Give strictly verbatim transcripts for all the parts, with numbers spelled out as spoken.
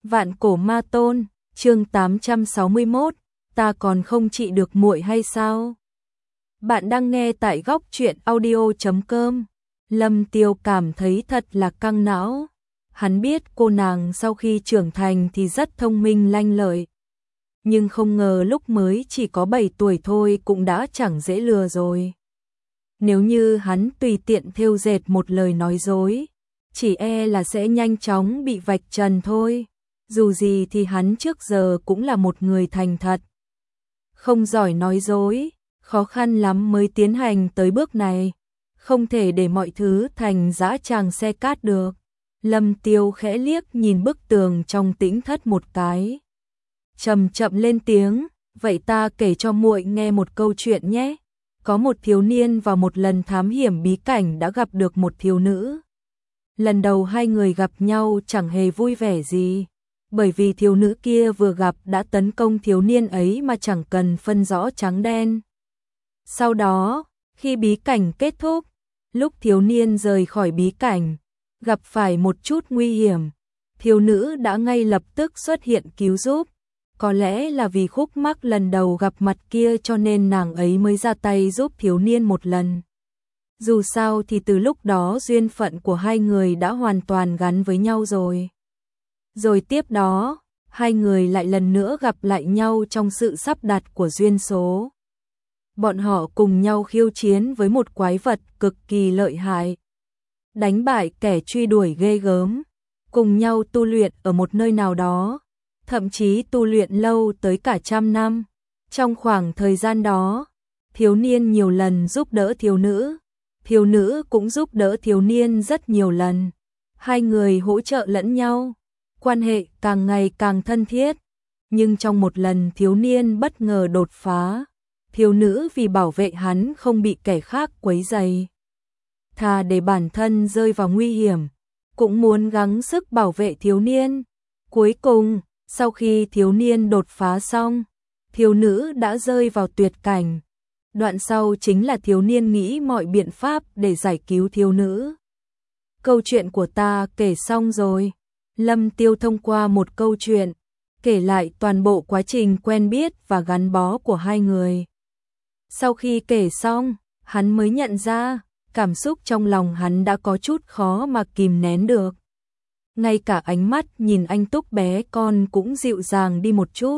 Vạn Cổ Ma Tôn, chương tám trăm sáu mươi mốt, ta còn không trị được muội hay sao? Bạn đang nghe tại góc truyện audio chấm com. Lâm Tiêu cảm thấy thật là căng não. Hắn biết cô nàng sau khi trưởng thành thì rất thông minh lanh lợi. Nhưng không ngờ lúc mới chỉ có bảy tuổi thôi cũng đã chẳng dễ lừa rồi. Nếu như hắn tùy tiện thêu dệt một lời nói dối, chỉ e là sẽ nhanh chóng bị vạch trần thôi. Dù gì thì hắn trước giờ cũng là một người thành thật, không giỏi nói dối, khó khăn lắm mới tiến hành tới bước này, không thể để mọi thứ thành dã tràng xe cát được. Lâm Tiêu khẽ liếc nhìn bức tường trong tĩnh thất một cái, chậm chậm lên tiếng, vậy ta kể cho muội nghe một câu chuyện nhé. Có một thiếu niên vào một lần thám hiểm bí cảnh đã gặp được một thiếu nữ. Lần đầu hai người gặp nhau chẳng hề vui vẻ gì, bởi vì thiếu nữ kia vừa gặp đã tấn công thiếu niên ấy mà chẳng cần phân rõ trắng đen. Sau đó, khi bí cảnh kết thúc, lúc thiếu niên rời khỏi bí cảnh, gặp phải một chút nguy hiểm, thiếu nữ đã ngay lập tức xuất hiện cứu giúp. Có lẽ là vì khúc mắc lần đầu gặp mặt kia cho nên nàng ấy mới ra tay giúp thiếu niên một lần. Dù sao thì từ lúc đó duyên phận của hai người đã hoàn toàn gắn với nhau rồi. Rồi tiếp đó, hai người lại lần nữa gặp lại nhau trong sự sắp đặt của duyên số. Bọn họ cùng nhau khiêu chiến với một quái vật cực kỳ lợi hại, đánh bại kẻ truy đuổi ghê gớm, cùng nhau tu luyện ở một nơi nào đó, thậm chí tu luyện lâu tới cả trăm năm. Trong khoảng thời gian đó, thiếu niên nhiều lần giúp đỡ thiếu nữ, thiếu nữ cũng giúp đỡ thiếu niên rất nhiều lần. Hai người hỗ trợ lẫn nhau, quan hệ càng ngày càng thân thiết. Nhưng trong một lần thiếu niên bất ngờ đột phá, thiếu nữ vì bảo vệ hắn không bị kẻ khác quấy rầy, thà để bản thân rơi vào nguy hiểm, cũng muốn gắng sức bảo vệ thiếu niên. Cuối cùng, sau khi thiếu niên đột phá xong, thiếu nữ đã rơi vào tuyệt cảnh. Đoạn sau chính là thiếu niên nghĩ mọi biện pháp để giải cứu thiếu nữ. Câu chuyện của ta kể xong rồi. Lâm Tiêu thông qua một câu chuyện, kể lại toàn bộ quá trình quen biết và gắn bó của hai người. Sau khi kể xong, hắn mới nhận ra, cảm xúc trong lòng hắn đã có chút khó mà kìm nén được. Ngay cả ánh mắt nhìn anh túc bé con cũng dịu dàng đi một chút.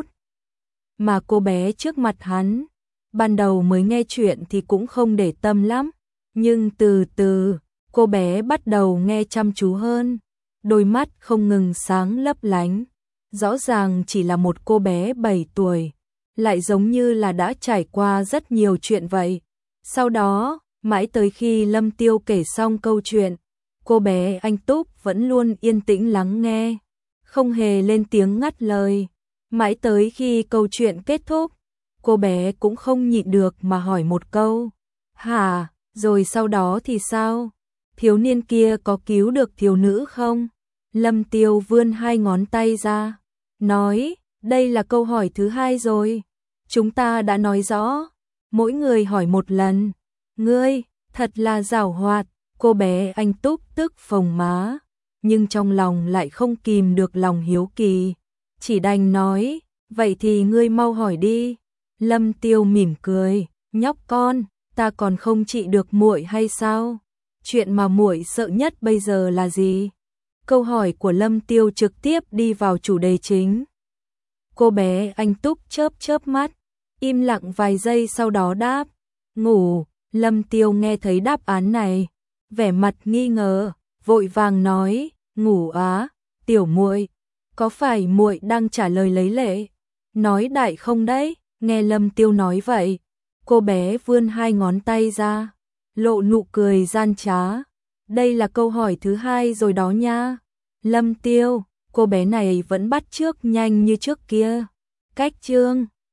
Mà cô bé trước mặt hắn, ban đầu mới nghe chuyện thì cũng không để tâm lắm, nhưng từ từ, cô bé bắt đầu nghe chăm chú hơn, đôi mắt không ngừng sáng lấp lánh. Rõ ràng chỉ là một cô bé bảy tuổi, lại giống như là đã trải qua rất nhiều chuyện vậy. Sau đó, mãi tới khi Lâm Tiêu kể xong câu chuyện, cô bé anh túc vẫn luôn yên tĩnh lắng nghe, không hề lên tiếng ngắt lời. Mãi tới khi câu chuyện kết thúc, cô bé cũng không nhịn được mà hỏi một câu. Hả, rồi sau đó thì sao? Thiếu niên kia có cứu được thiếu nữ không? Lâm Tiêu vươn hai ngón tay ra, nói, đây là câu hỏi thứ hai rồi. Chúng ta đã nói rõ, mỗi người hỏi một lần. Ngươi, thật là giảo hoạt. Cô bé anh túc tức phồng má, nhưng trong lòng lại không kìm được lòng hiếu kỳ, chỉ đành nói, vậy thì ngươi mau hỏi đi. Lâm Tiêu mỉm cười, nhóc con, ta còn không trị được muội hay sao? Chuyện mà muội sợ nhất bây giờ là gì? Câu hỏi của Lâm Tiêu trực tiếp đi vào chủ đề chính. Cô bé anh túc chớp chớp mắt, im lặng vài giây sau đó đáp, ngủ. Lâm Tiêu nghe thấy đáp án này, vẻ mặt nghi ngờ, vội vàng nói, ngủ á, tiểu muội, có phải muội đang trả lời lấy lệ? Nói đại không đấy? Nghe Lâm Tiêu nói vậy, cô bé vươn hai ngón tay ra, lộ nụ cười gian trá. Đây là câu hỏi thứ hai rồi đó nha. Lâm Tiêu, cô bé này vẫn bắt chước nhanh như trước kia. Cách chương